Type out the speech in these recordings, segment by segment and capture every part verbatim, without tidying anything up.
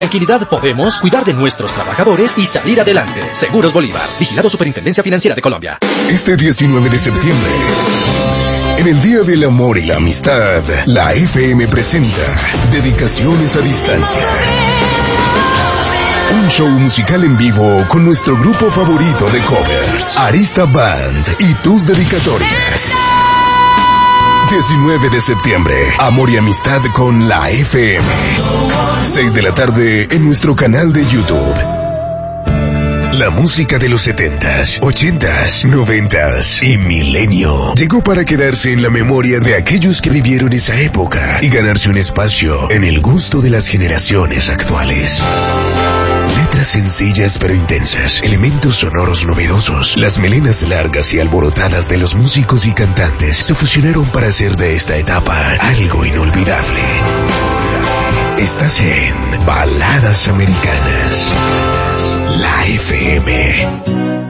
Tranquilidad podemos cuidar de nuestros trabajadores y salir adelante. Seguros Bolívar. Vigilado Superintendencia Financiera de Colombia. Este diecinueve de septiembre, en el Día del Amor y la Amistad, la F M presenta Dedicaciones a Distancia. Un show musical en vivo con nuestro grupo favorito de covers, Arista Band, y tus dedicatorias. diecinueve de septiembre, Amor y Amistad con la F M. seis de la tarde en nuestro canal de YouTube. La música de los setentas, ochentas, noventas y milenio llegó para quedarse en la memoria de aquellos que vivieron esa época y ganarse un espacio en el gusto de las generaciones actuales. Letras sencillas pero intensas, elementos sonoros novedosos, las melenas largas y alborotadas de los músicos y cantantes se fusionaron para hacer de esta etapa algo inolvidable. Estás en Baladas Americanas, la F M.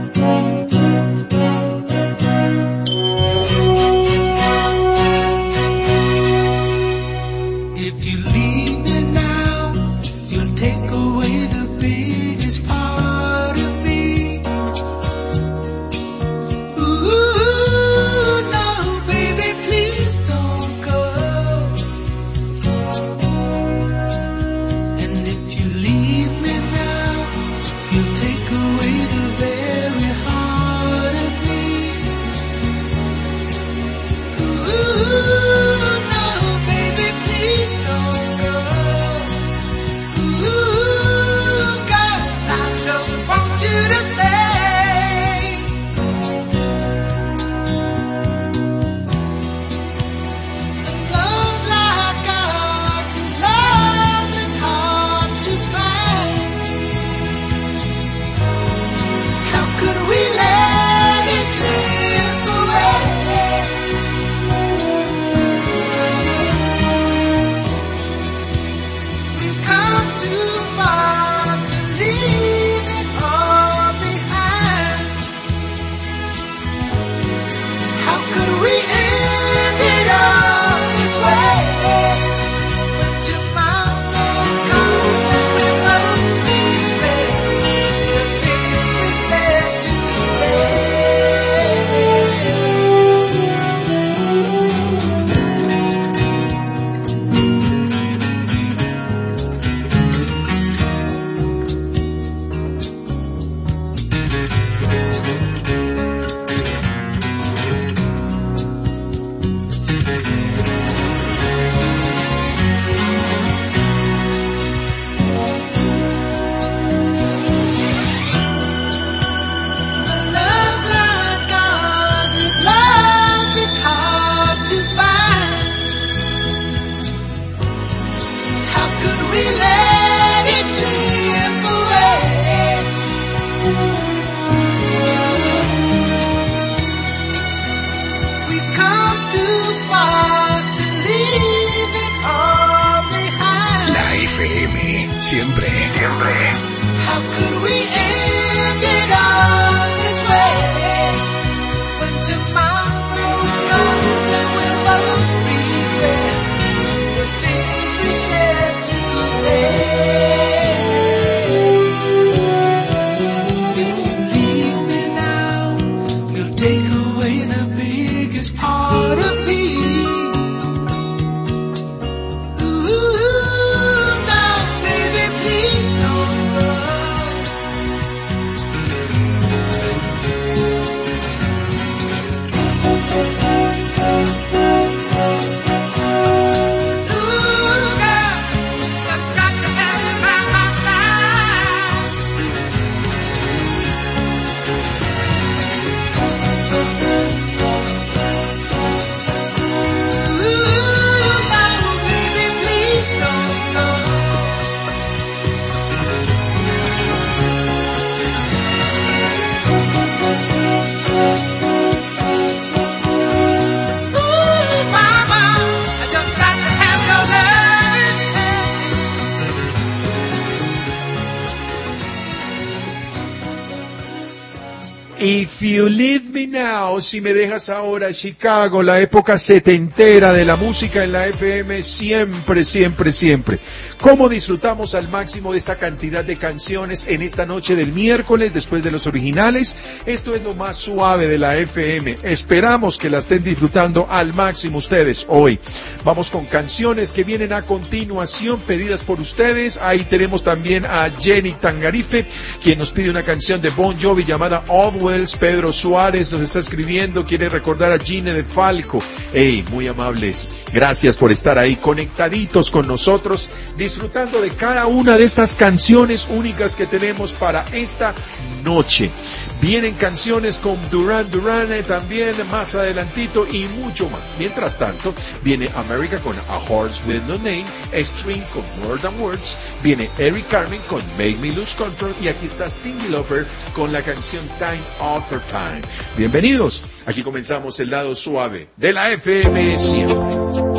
Siempre, siempre. How could we end it all this way? When tomorrow comes and we'll both regret the things we said today. If you leave me now, you'll take away the biggest part of me. If You Leave Me Now, si me dejas ahora, Chicago, la época setentera de la música en la F M, siempre, siempre, siempre. ¿Cómo disfrutamos al máximo de esta cantidad de canciones en esta noche del miércoles, después de los originales? Esto es lo más suave de la F M. Esperamos que la estén disfrutando al máximo ustedes hoy. Vamos con canciones que vienen a continuación, pedidas por ustedes. Ahí tenemos también a Jenny Tangarife, quien nos pide una canción de Bon Jovi llamada Always. Pedro Suárez nos está escribiendo, quiere recordar a Gine de Falco. Hey, muy amables, gracias por estar ahí conectaditos con nosotros, disfrutando de cada una de estas canciones únicas que tenemos para esta noche. Vienen canciones con Duran Duran eh, también más adelantito y mucho más. Mientras tanto, viene America con A Horse With No Name, String con More Than Words, viene Eric Carmen con Make Me Lose Control y aquí está Cyndi Lauper con la canción Time After Time. Bienvenidos, aquí comenzamos el lado suave de la F M siempre.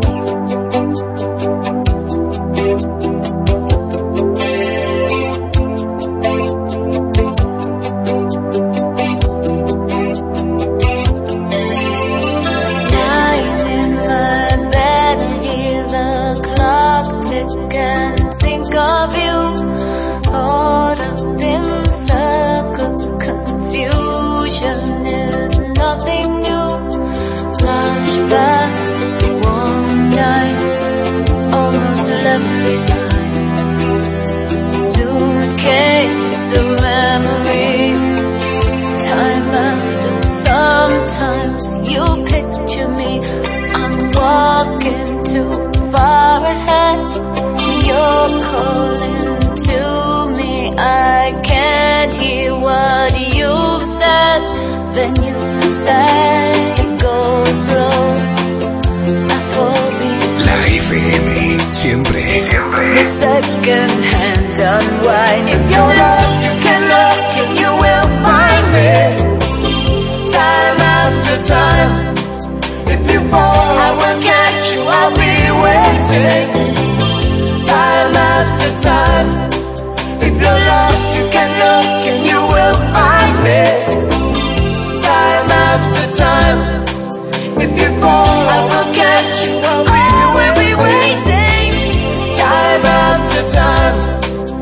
Sometimes you picture me, I'm walking too far ahead. You're calling to me, I can't hear what you've said. Then you say, go slow, I fall behind. La F M, siempre, siempre. The second hand unwind. If you're lost, you can look and you will find me. Time after time, if you fall, I will catch you, I'll be waiting. Time after time, if you're lost, you can look and you will find me. Time after time, if you fall, I will catch you, I'll be waiting. Time after time.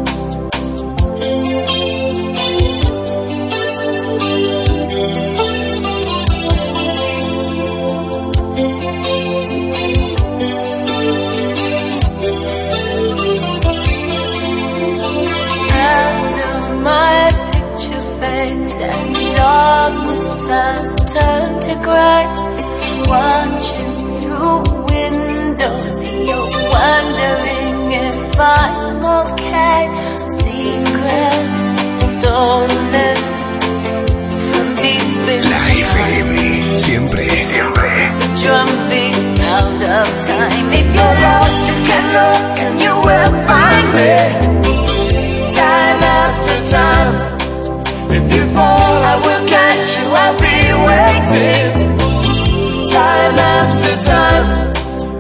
Darkness has turned to grey. Watching through windows, you're wondering if I'm okay. Secrets stolen from deep in La F M, siempre, siempre. the drum beats out of time. If you're lost, you can look and you will find me. Time after time. If you fall, I will catch you, I'll be waiting. Time after time.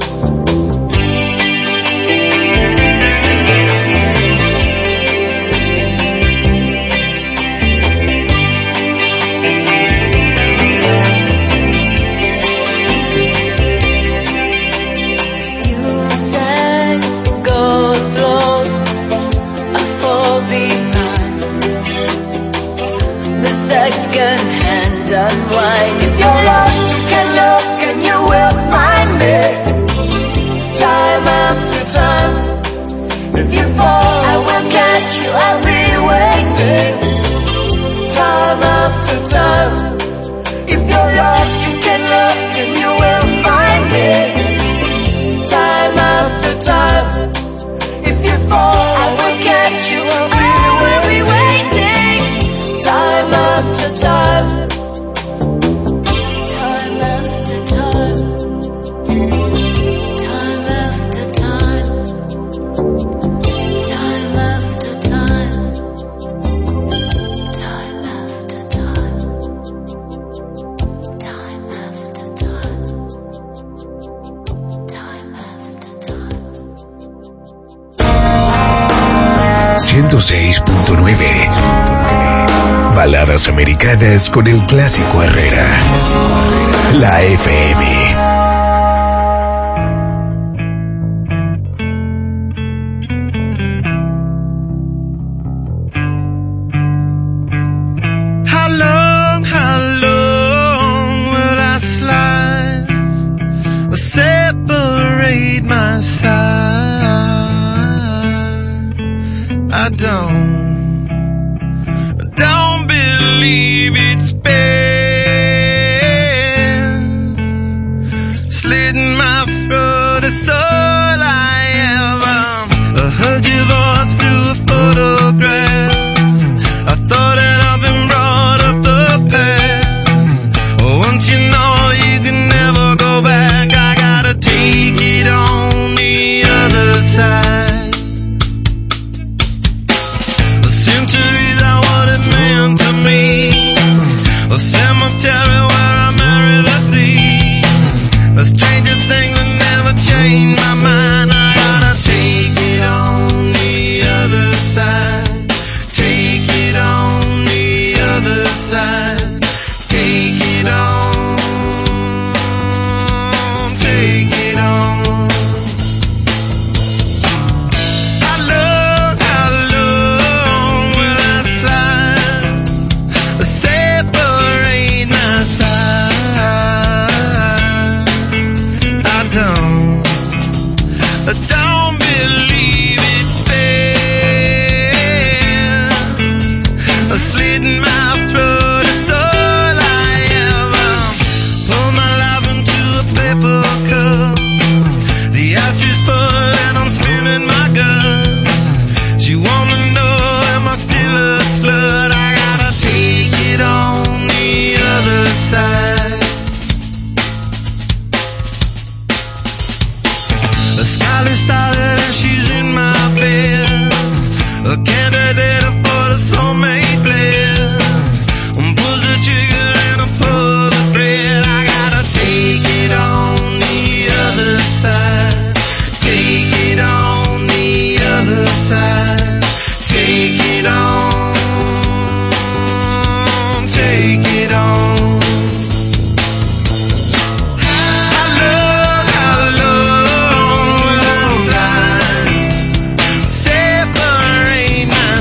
You said, go slow, I fall behind. The second hand unwind. If you're lost, you can look and you will find me. Time after time. If you fall, I will catch you, I'll be waiting. Time after time. If you're lost, you can look and you will find me. Time after time. If you fall, I will catch you, I'll be waiting. Time after time. Time after time. Time after time. Time after time. Time after time. Time after time. Time after time. ciento seis punto nueve Baladas americanas con el clásico Herrera. La F M. Separate my side. I don't, I don't believe it's been slitting my throat. It's all I ever. I heard your voice through a photograph. I thought that I've been brought up the past. Once you know you can never go back. Take it on the other side. The centuries are what it meant to me. A cemetery where I married the sea. A stranger thing that never changed my mind. I gotta take it on the other side. Take it on the other side. Take it on. Take it on. How long, how long will I slide? Separate my side. I don't, I don't believe it's fair. Slitting my throat is all I ever. Pull my life into a paper cup. The ashtray full and I'm spinning my guts. She wanna know, am I still a slut? I gotta take it on the other side. The skyline started and she's in my bed. A candidate for the soulmate blend. Pulls the trigger and I pull the thread. I gotta take it on the other side. Take it on the other side. Take it on. Take it on. How long, how long will I slide? Separate my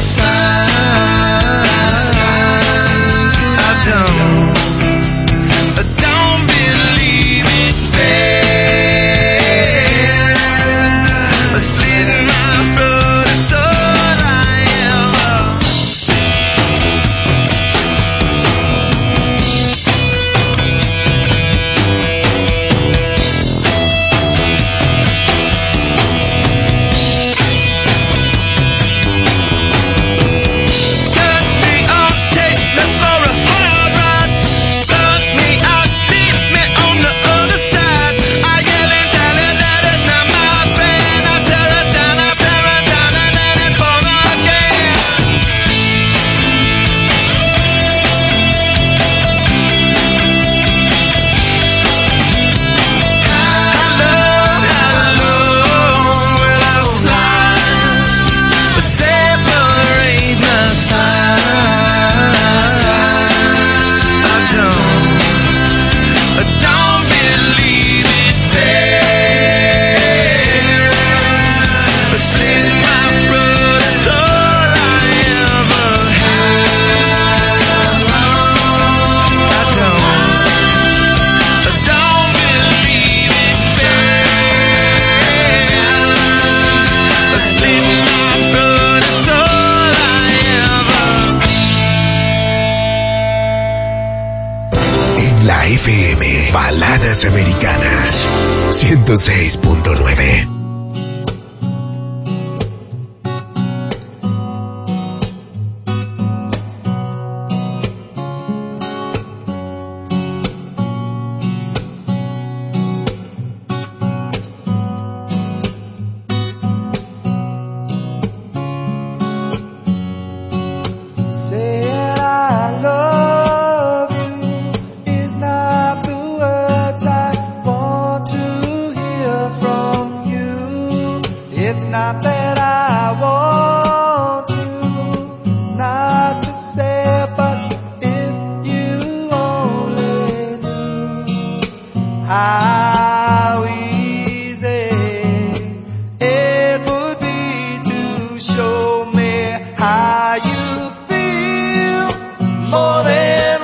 side. I don't, I don't believe it's fair. Slitting my throat is all I ever. Cut me off, take me for a hard ride. Plug me out, leave me on the other side. I yell and tell her that it's not my friend. I tell her down, I tear her down, and then it for again. How long, how long will I slide? Separate my side. I don't, I don't believe it's fair. Slitting my throat is all I ever had. I don't, I don't believe it's fair. Slitting my throat is all I ever. En la F M, Baladas Americanas. ciento seis punto nueve. Saying I love you is not the words I want to hear from you. how you feel more than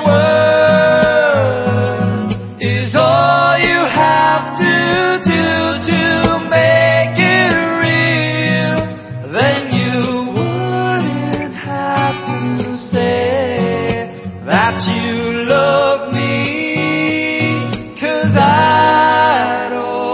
words is all you have to do to make it real. Then you wouldn't have to say that you love me, 'cause I'd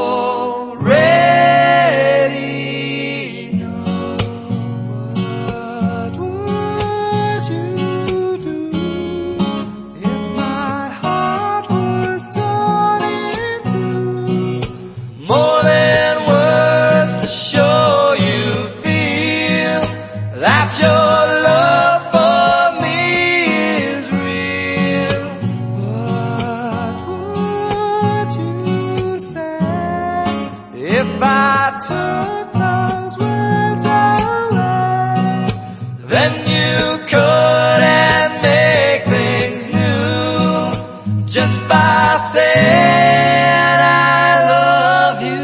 already know. What would you do if my heart was torn into more than words to show you feel that your love for me is real? What would you say if I took those words away? Then you couldn't make things new just by saying I love you.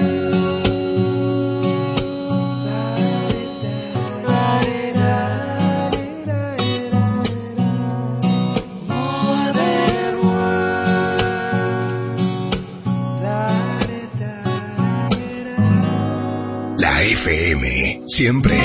More than words. La F M, siempre.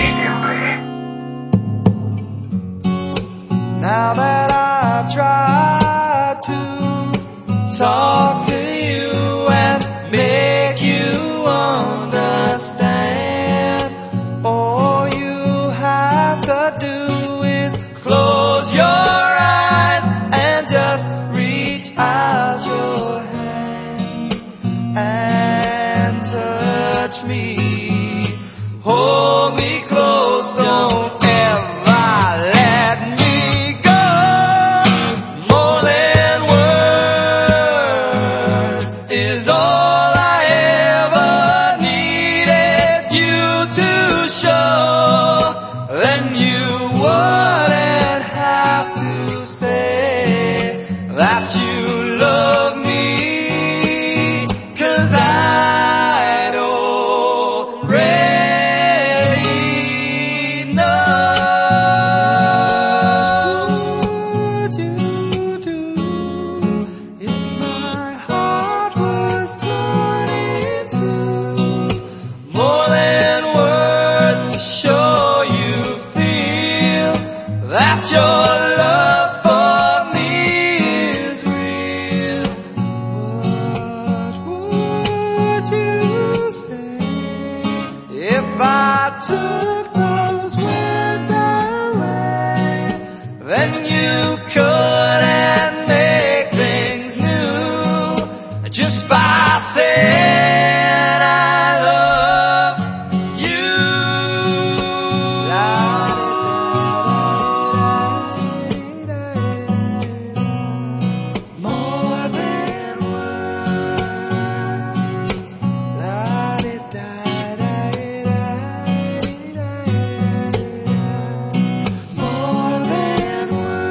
Now that I've tried to talk to you and make you understand, all you have to do is close your eyes and just reach out your hands and touch me. Hold me close, don't ever let me go. More than words is all I ever needed you to show. Then you wouldn't have to say that you love me, 'cause I'd already know. What would you do if my heart was torn into more than words to show you feel that your love for me is real? What would you say if I took those words away? Then you couldn't make things new just by saying I love you. More than words. More than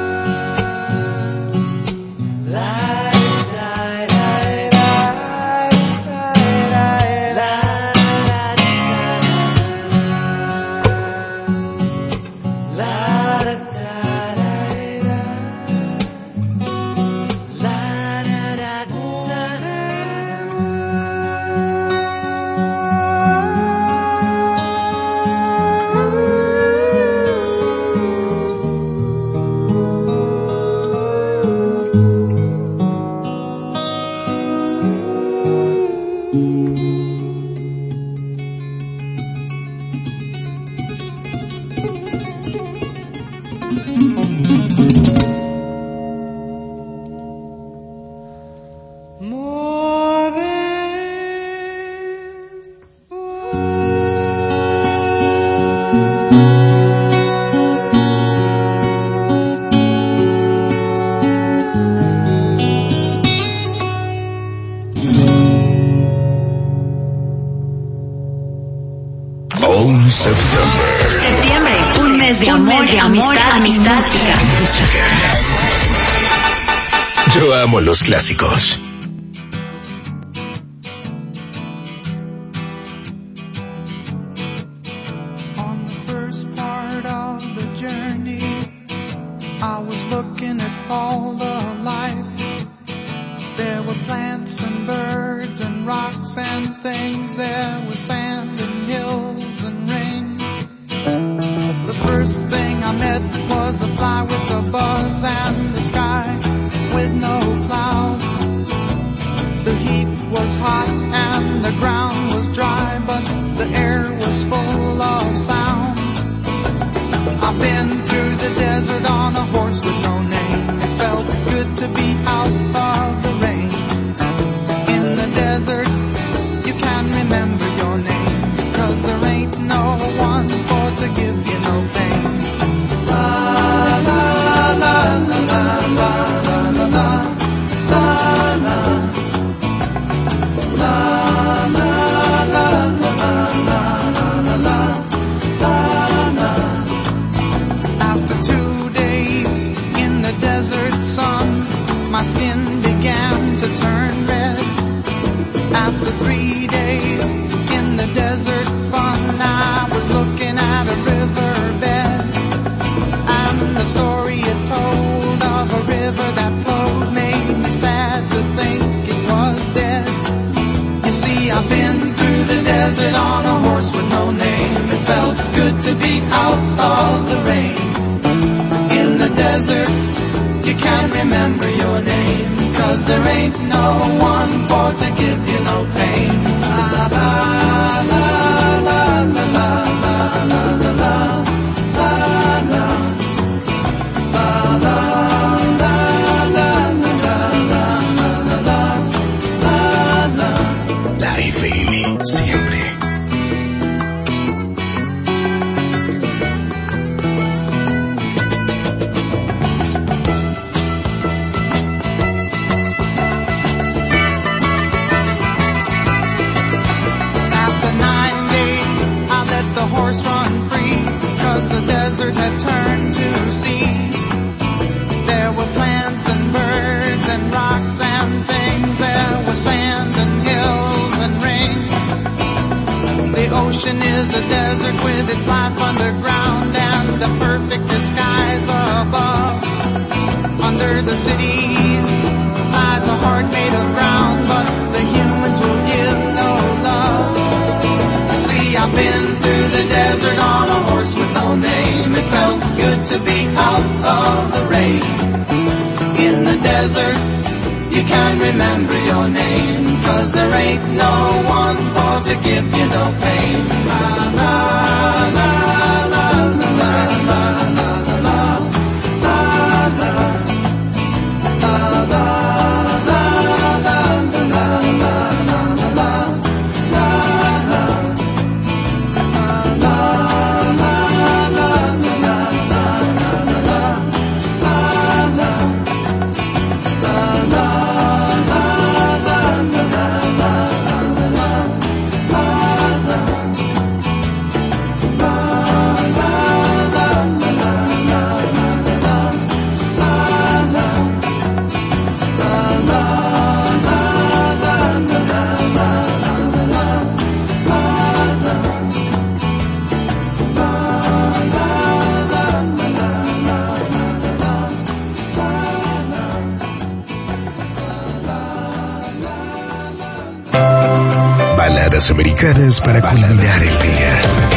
Septiembre, un mes de un amor, mes de de amor, amistad, amistad, música. música. Yo amo los clásicos. On the first part of the journey, I was looking at all the life. There were plants and birds and rocks and things. There was sand and hills and rain. The first thing I met was a fly with a buzz and the sky with no clouds. The heat was hot and the ground was dry, but the air was full of sound. I've been through the desert on a horse with no name. It felt good to be out of the rain. In the desert, you can remember your name, 'cause there ain't no one for to give you no pain. La la la la la la la la la la la la la la la la la. After two days in the desert sun, my skin began to turn red. After three days in the desert fun, I was looking at a riverbed, and the story it told of a river that flowed made me sad to think it was dead. You see, I've been through the desert on a horse with no name. It felt good to be out of the rain. In the desert, you can't remember your name, 'cause there ain't no one for to give you no pain. La la la la la la la la la la la la la la la la la. La F M, siempre. Had turned to sea. There were plants and birds and rocks and things. There was sand and hills and rings. The ocean is a desert with its life underground and the perfect disguise above. Under the cities lies a heart made of ground, but the humans will give no love. You see, I've been through the desert on a horse with no name. It felt good to be out of the rain. In the desert, you can't remember your name, 'cause there ain't no one for to give you no pain. La la la la la la la la la la la la la. Baladas americanas para culminar el día.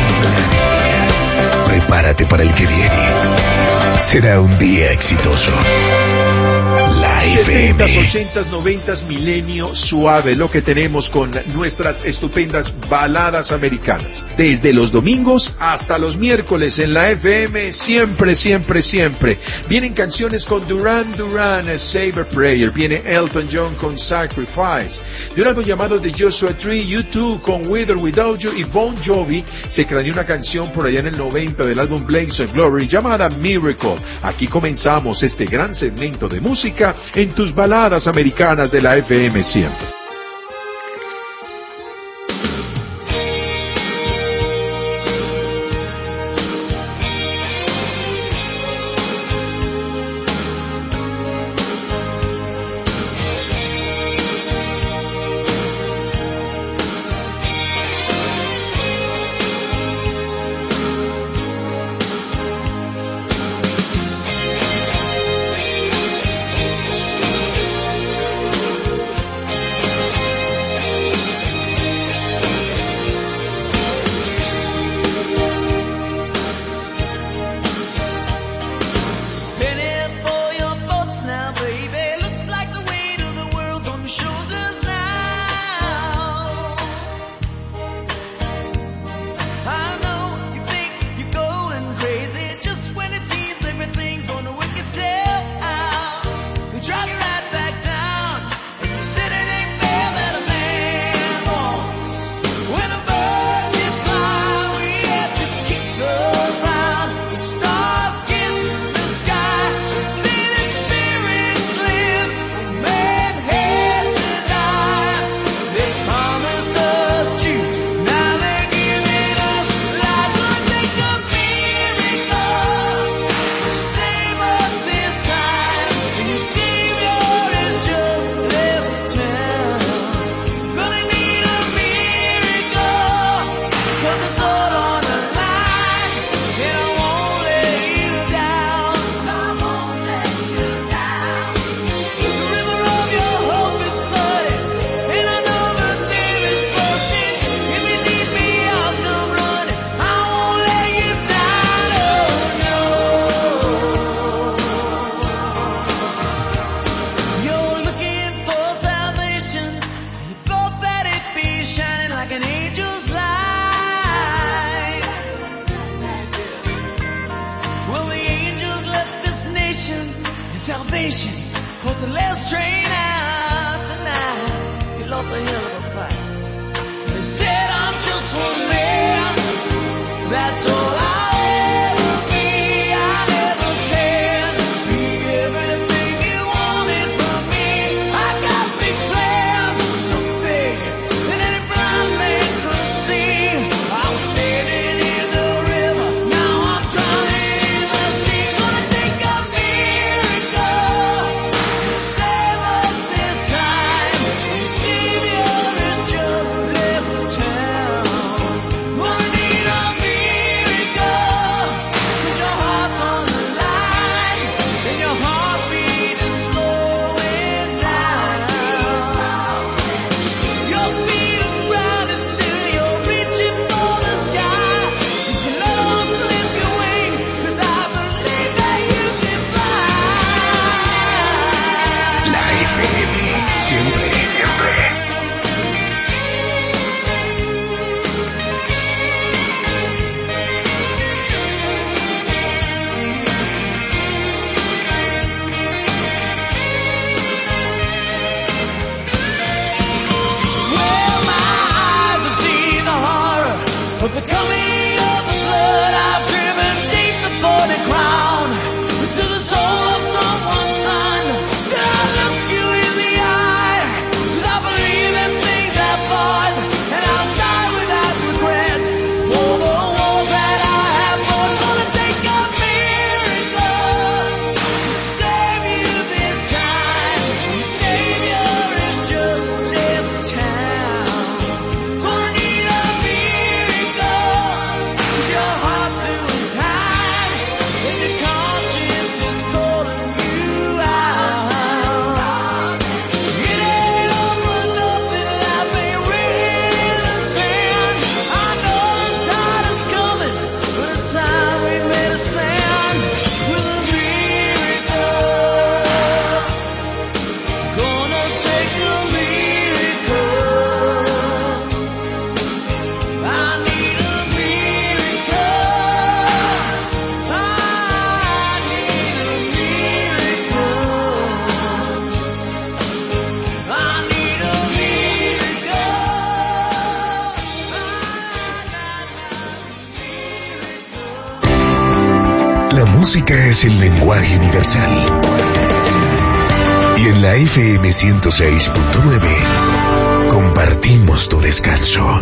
Prepárate para el que viene. Será un día exitoso. La F M. setentas, ochentas, noventas, milenio suave, lo que tenemos con nuestras estupendas baladas americanas. Desde los domingos hasta los miércoles en la F M, siempre, siempre, siempre. Vienen canciones con Duran Duran, Save a Prayer. Viene Elton John con Sacrifice. De un álbum llamado The Joshua Tree, U dos con With or Without You, y Bon Jovi se craneó una canción por allá en el noventa del álbum Blaze of Glory llamada Miracle. Aquí comenzamos este gran segmento de música en tus baladas americanas de la F M siempre. Well, the angels left this nation and salvation caught the last train out tonight. He lost a hell of a fight. They said I'm just one man, that's all I'll ever be. I never can be everything you wanted from me. I got big plans, so big that any blind man could see. I was standing in the river, now I'm drowning in the sea. Gonna take a miracle to save us this time. The Savior has just left town. Gonna need a miracle, 'cause your heart's on the line and your heartbeat is slowing down. Your feet are grounded still, you're reaching for the sky. You can let on flip your wings, 'cause I believe that you can fly. La F M, siempre, siempre. Well, my eyes have seen the horror of the coming of the flood. I've driven deep before the crown into the soul of someone's son. Still I look you in the eye, 'cause I believe in things that fought, and I'll die without regret for the war that I have fought. Gonna take a miracle to save you this time. The Savior has just left town. Gonna need a miracle, 'cause your heart's doing time and your conscience is calling you out. It ain't all for nothing, life ain't written in the sand. I know the tide is coming, but it's time we made a stand with a miracle. Gonna take a miracle. I need a miracle. I need a miracle. I need a miracle. La música es el lenguaje universal. Y en la F M ciento seis punto nueve compartimos tu descanso.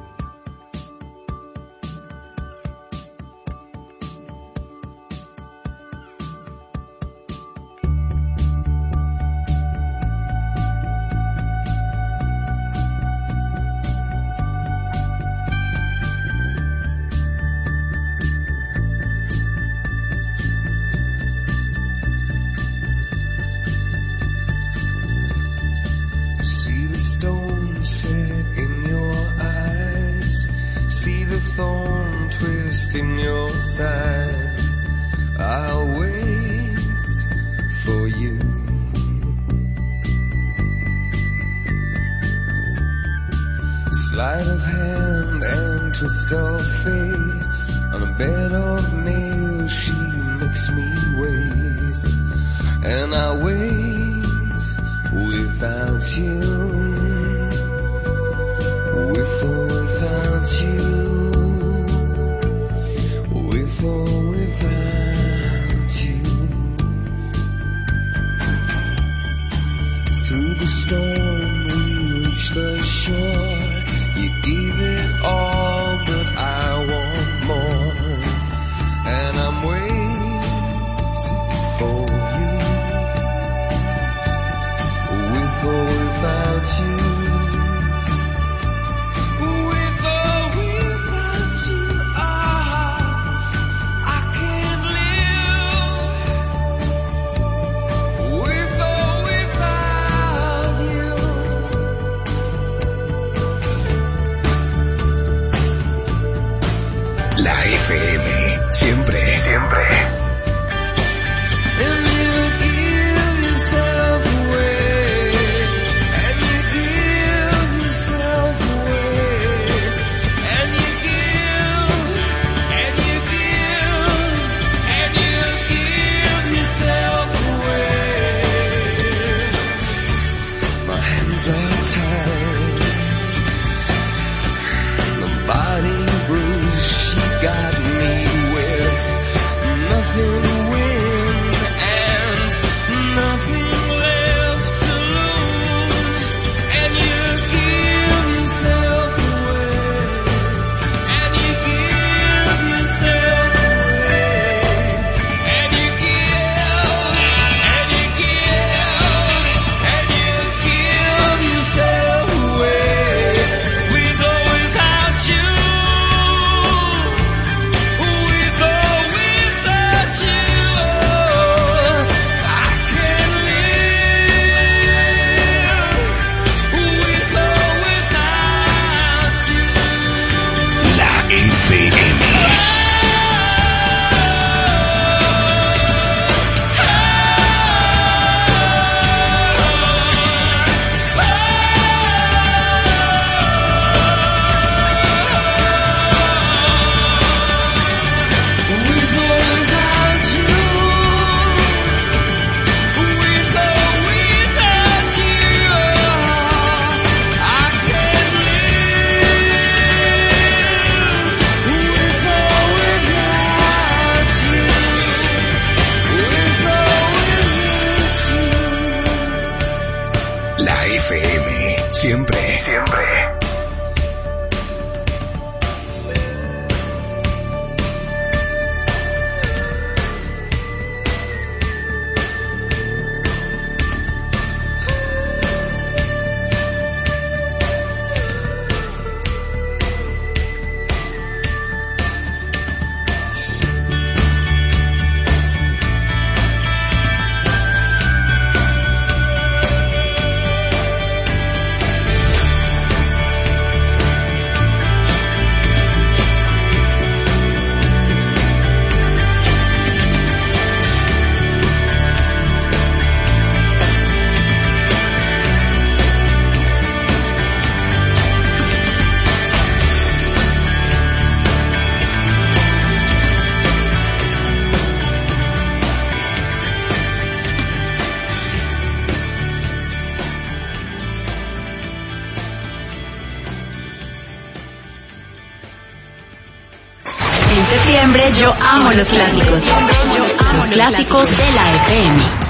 See the stone set in your eyes. See the thorn twist in your side. I'll wait for you. Sleight of hand and twist of fate. On a bed of nails she makes me wait. And I wait without you, with or without you, with or without you. Through the storm we reach the shore. You give it all, but I want more. And I'm waiting for you, with or without you, with or without you. Ah, I can't live with or without you. La F M, siempre, siempre. And you give yourself away, and you give yourself away, and you give, and you give, and you siempre, siempre. Yo amo los clásicos. Los clásicos de la F M.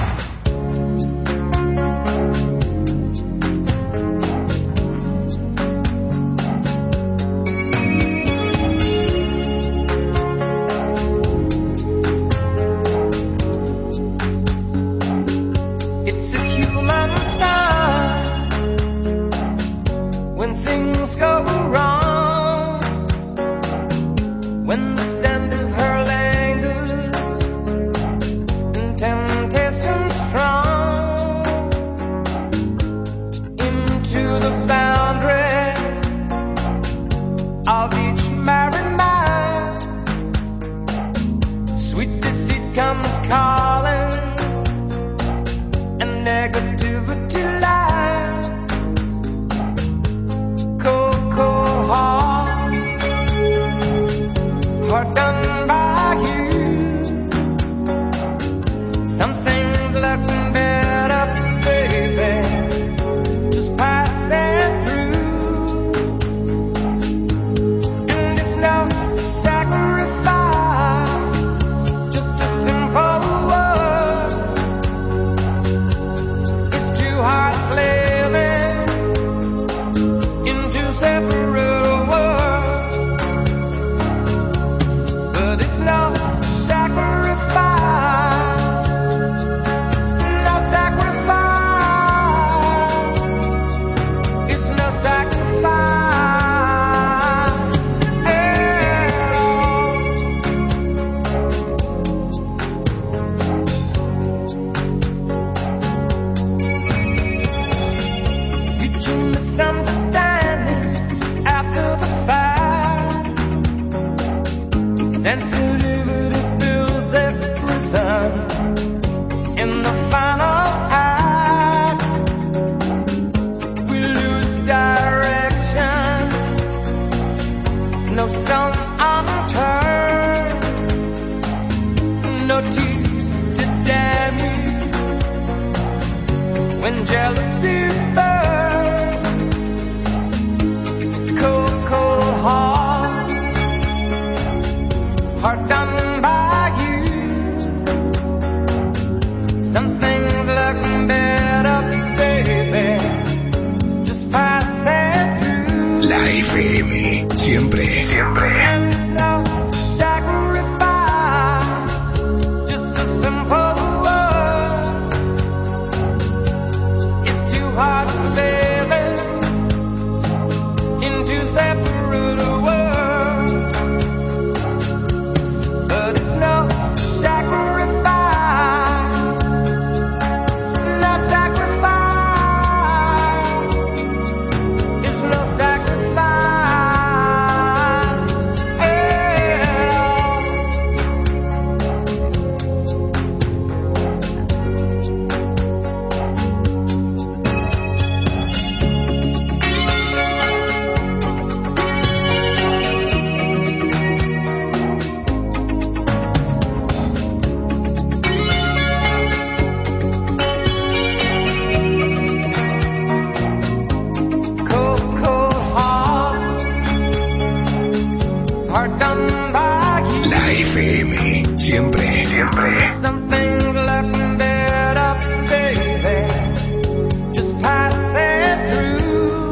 F M, siempre, siempre. Something's looking better, baby. Just pass it through.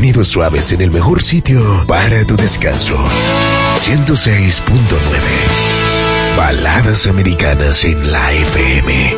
sonidos suaves en el mejor sitio para tu descanso. ciento seis punto nueve. Baladas americanas en la F M.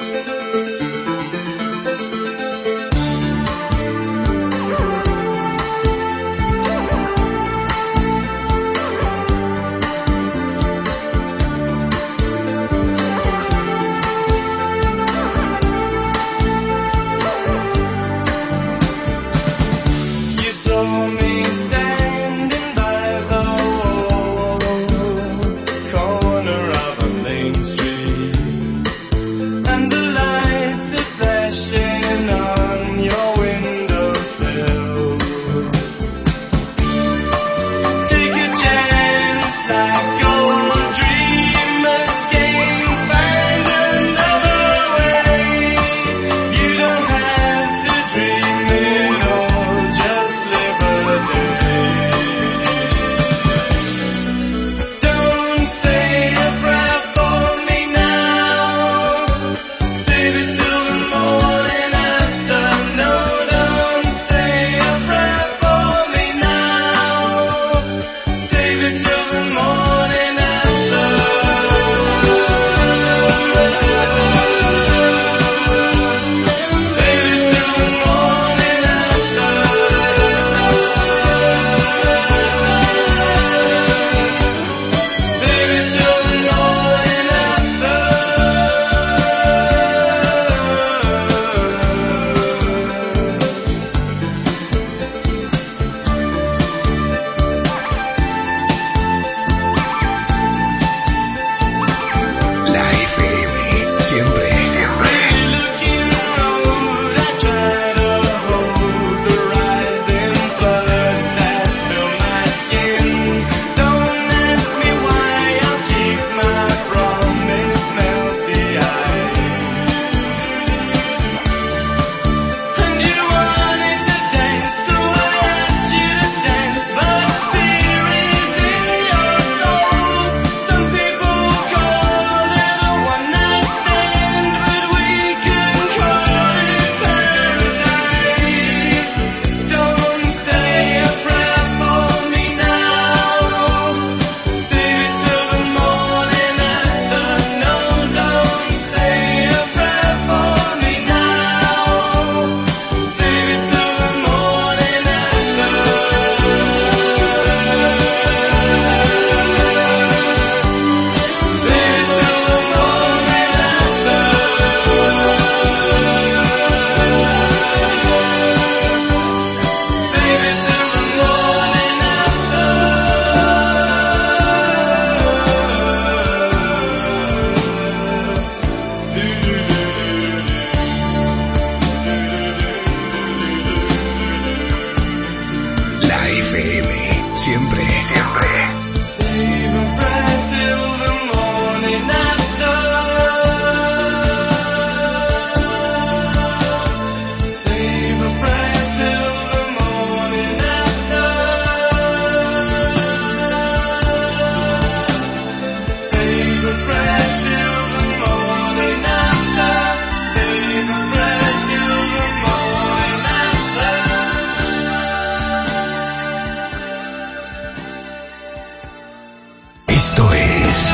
Esto es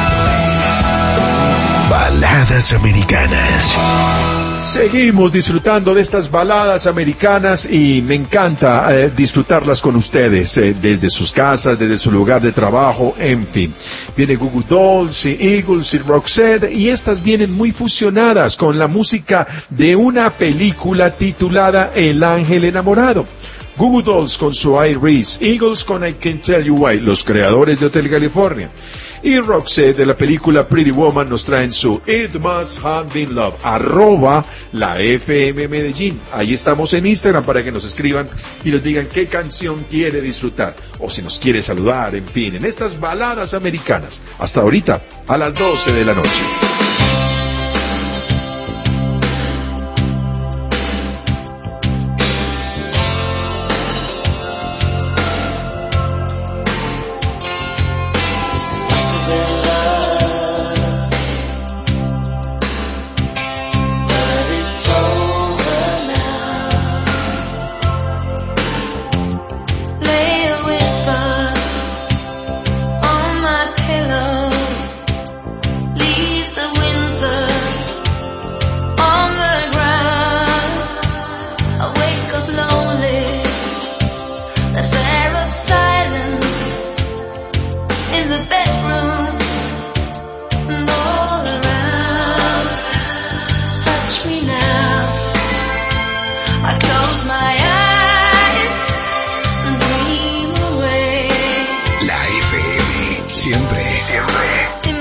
Baladas Americanas. Seguimos disfrutando de estas baladas americanas y me encanta eh, disfrutarlas con ustedes, eh, desde sus casas, desde su lugar de trabajo, en fin. Viene Goo Goo Dolls y Eagles y Roxette, y estas vienen muy fusionadas con la música de una película titulada El Ángel Enamorado. Goo Goo Dolls con su Iris, Eagles con I Can't Tell You Why, los creadores de Hotel California, y Roxette de la película Pretty Woman nos traen su It Must Have Been Love, arroba la F M Medellín. Ahí estamos en Instagram para que nos escriban y nos digan qué canción quiere disfrutar, o si nos quiere saludar, en fin, en estas baladas americanas. Hasta ahorita, a las doce de la noche.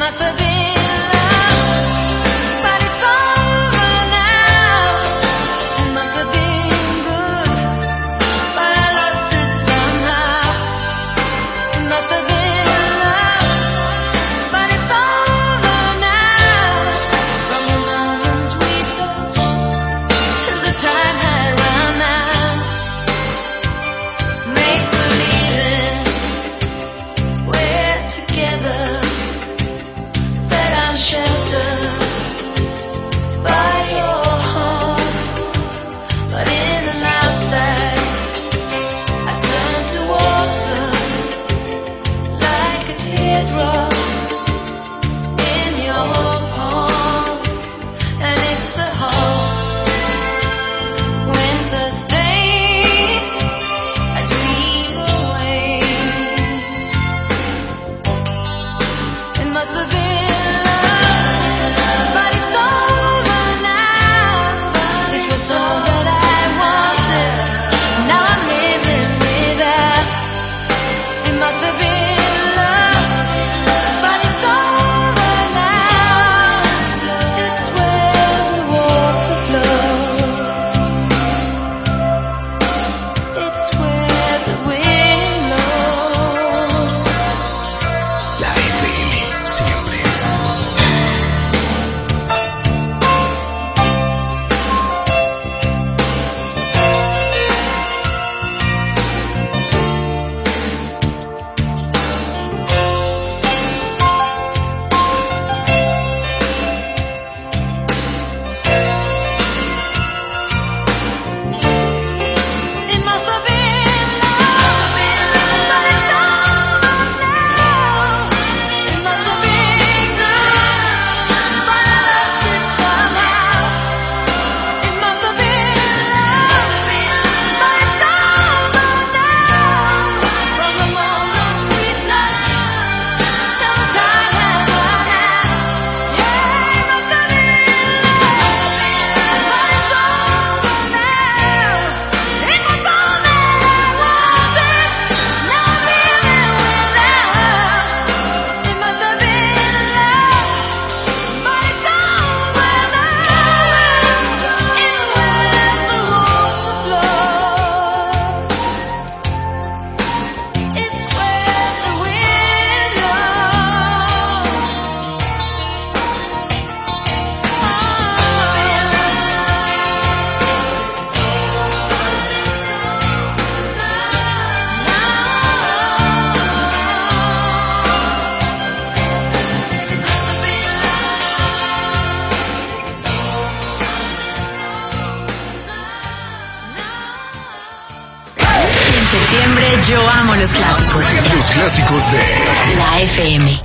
Yo amo los clásicos. Los clásicos de la F M.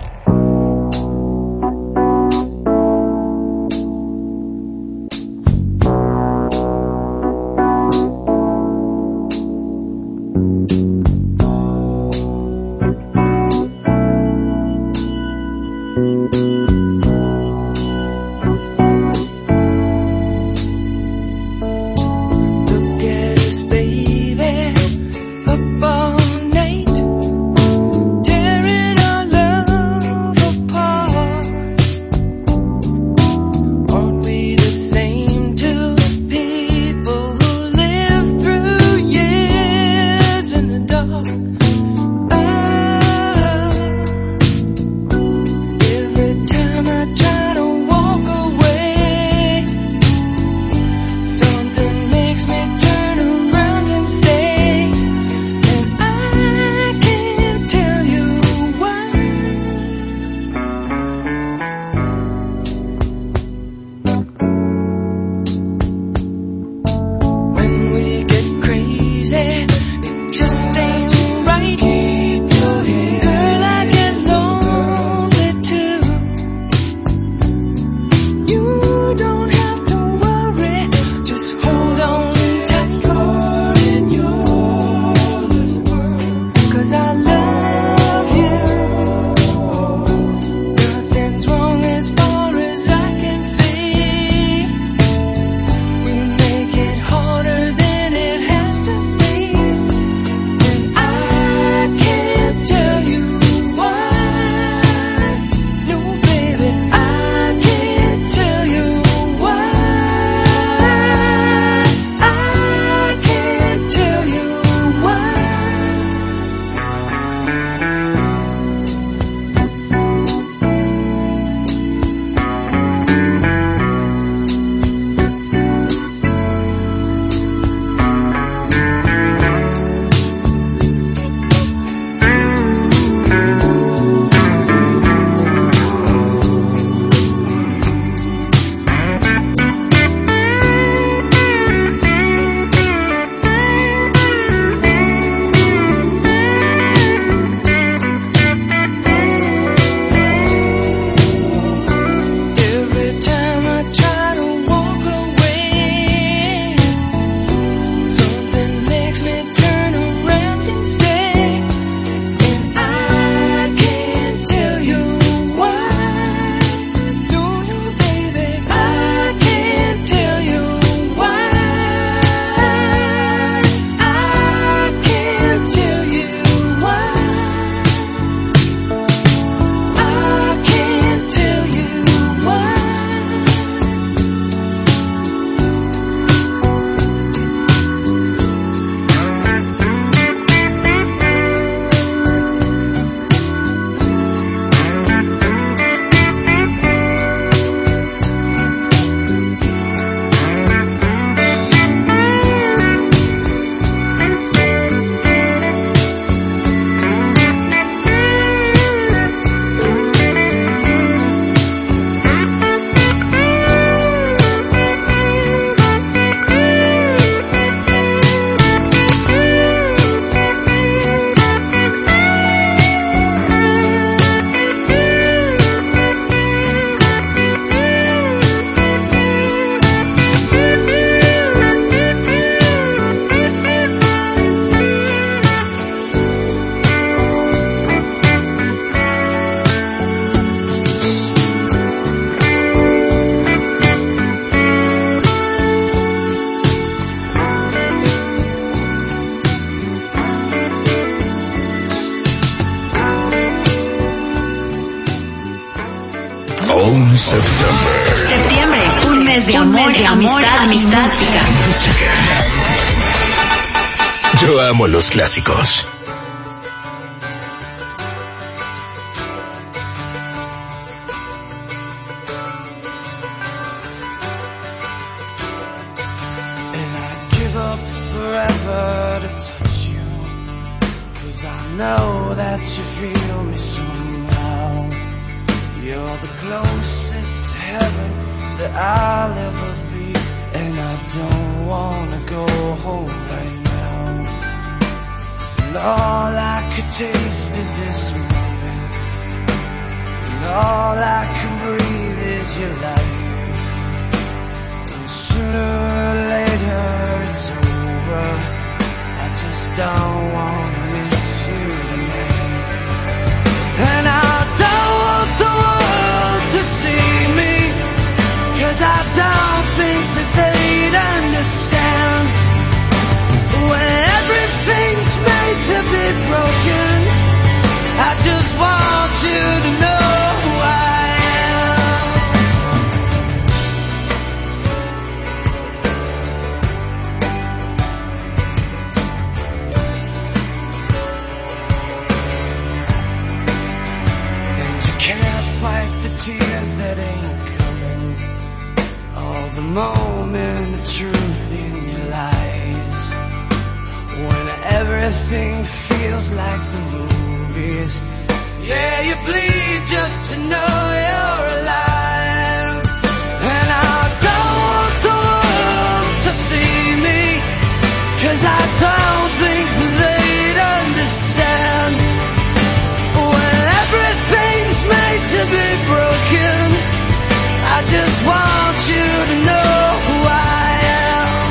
I September. Septiembre, un mes de amor, de amistad, amistad, música. Música. Yo amo los clásicos. Know that you feel me somehow. You're the closest to heaven that I'll ever be, and I don't wanna go home right now. And all I could taste is this moment, and all I can breathe is your light. And sooner or later it's over. I just don't wanna miss you tonight. And I don't want the world to see me, 'cause I don't think that they'd understand. When everything's made to be broken, I just want you to know who I am. And you can't fight the tears that ain't coming, all the moment of truth in your lies. When everything feels like the movies, yeah, you bleed just to know you're alive. And I don't want the world to see me, 'cause I don't think they'd understand. When everything's made to be broken, I just want you to know who I am.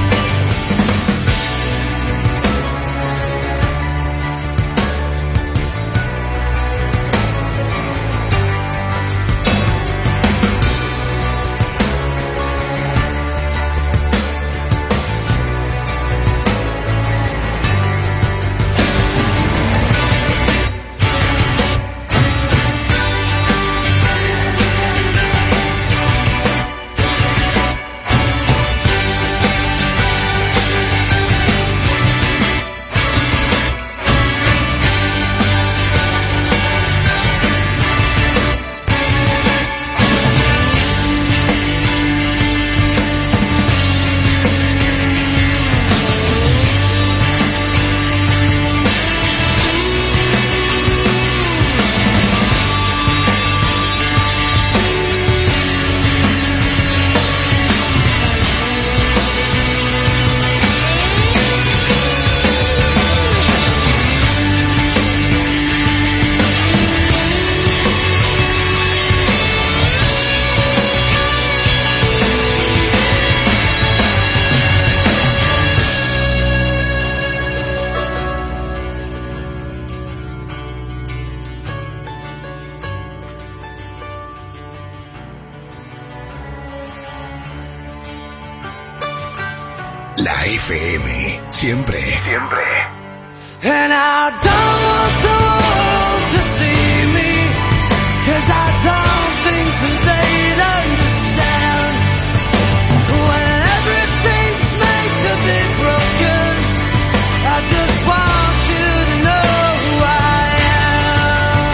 La F M, siempre, siempre. And I don't want the world to see me, 'cause I don't think that they'd understand. When everything's made to be broken, I just want you to know who I am.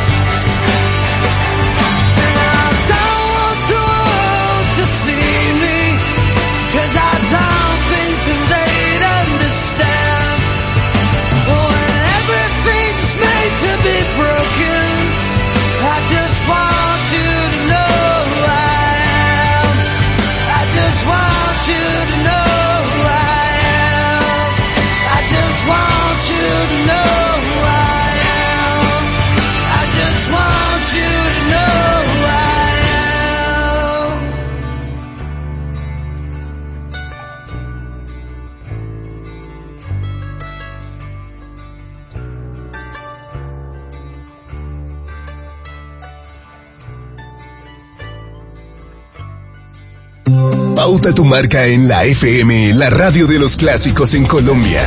And I don't want the world to see me, 'cause I don't think that they'd understand. When everything's made to be broken, I just want you to know who I am. I just want you to know who I am. I just want you to know who I am. I just want you to know who I am. Pauta tu marca en la F M, la radio de los clásicos en Colombia.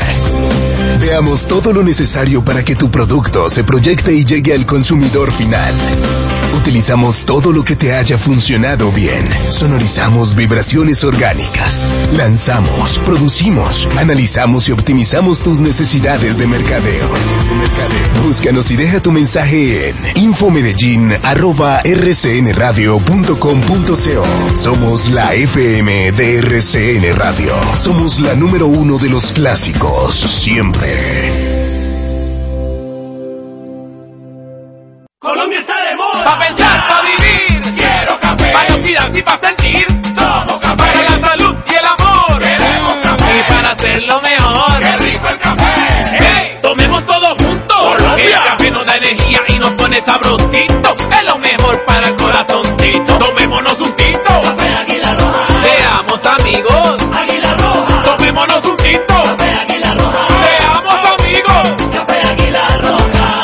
Veamos todo lo necesario para que tu producto se proyecte y llegue al consumidor final. Utilizamos todo lo que te haya funcionado bien. Sonorizamos vibraciones orgánicas. Lanzamos, producimos, analizamos y optimizamos tus necesidades de mercadeo. Búscanos y deja tu mensaje en infomedellín arroba r c n radio punto com punto co. Somos la F M de R C N Radio. Somos la número uno de los clásicos, siempre. Colombia está de moda. Pa' pensar, pa' vivir. Quiero café. Pa' identidad y pa' sentir. Tomo café. Para la salud y el amor. Queremos café. Y para hacerlo mejor. Qué rico el café. Hey, tomemos todos juntos. Colombia. El café nos da energía y nos pone sabrosito. Es lo mejor para el corazoncito. Tomémonos un tito. Café Águila Roja. Seamos amigos. Águila Roja. Tomémonos un tito. Café Águila Roja. Seamos amigos. Café Águila Roja.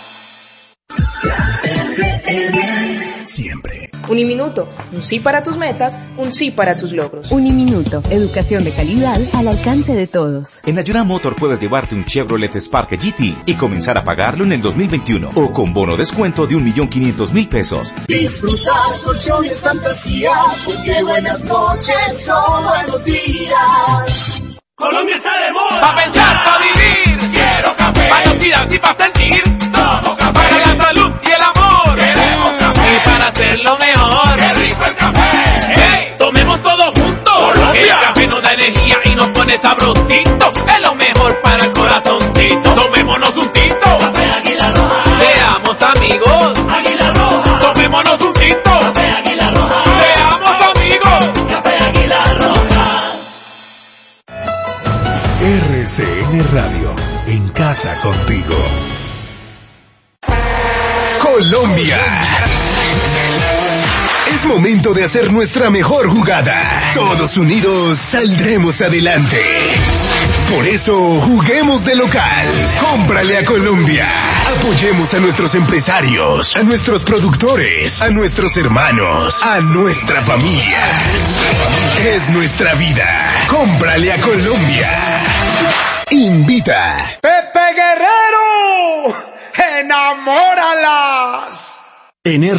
Siempre. Uniminuto, un sí para tus metas, un sí para tus logros. Uniminuto, educación de calidad al alcance de todos. En Ayuda Motor puedes llevarte un Chevrolet Spark G T y comenzar a pagarlo en el dos mil veintiuno o con bono descuento de un millón quinientos mil pesos. Disfrutar colchones fantasía, porque buenas noches son buenos días. Colombia está de moda. Pa' pensar, pa' vivir. Quiero café. Pa' identidad y pa' sentir. Tomo café. Para la salud y el amor. Queremos café. Y para hacerlo mejor. Qué rico el café. Hey, tomemos todos juntos. Colombia. El café nos da energía y nos pone sabrosito. Es lo mejor para el corazoncito. Tomémonos un tito. Café Águila Roja. Seamos amigos. Águila Roja. Tomémonos un tito. Café Águila Roja. Seamos amigos. Café Águila Roja. R C N Radio, en casa contigo. Colombia. Es momento de hacer nuestra mejor jugada. Todos unidos saldremos adelante. Por eso, juguemos de local. Cómprale a Colombia. Apoyemos a nuestros empresarios, a nuestros productores, a nuestros hermanos, a nuestra familia. Es nuestra vida. Cómprale a Colombia. Invita. Pepe Guerrero, enamóralas. En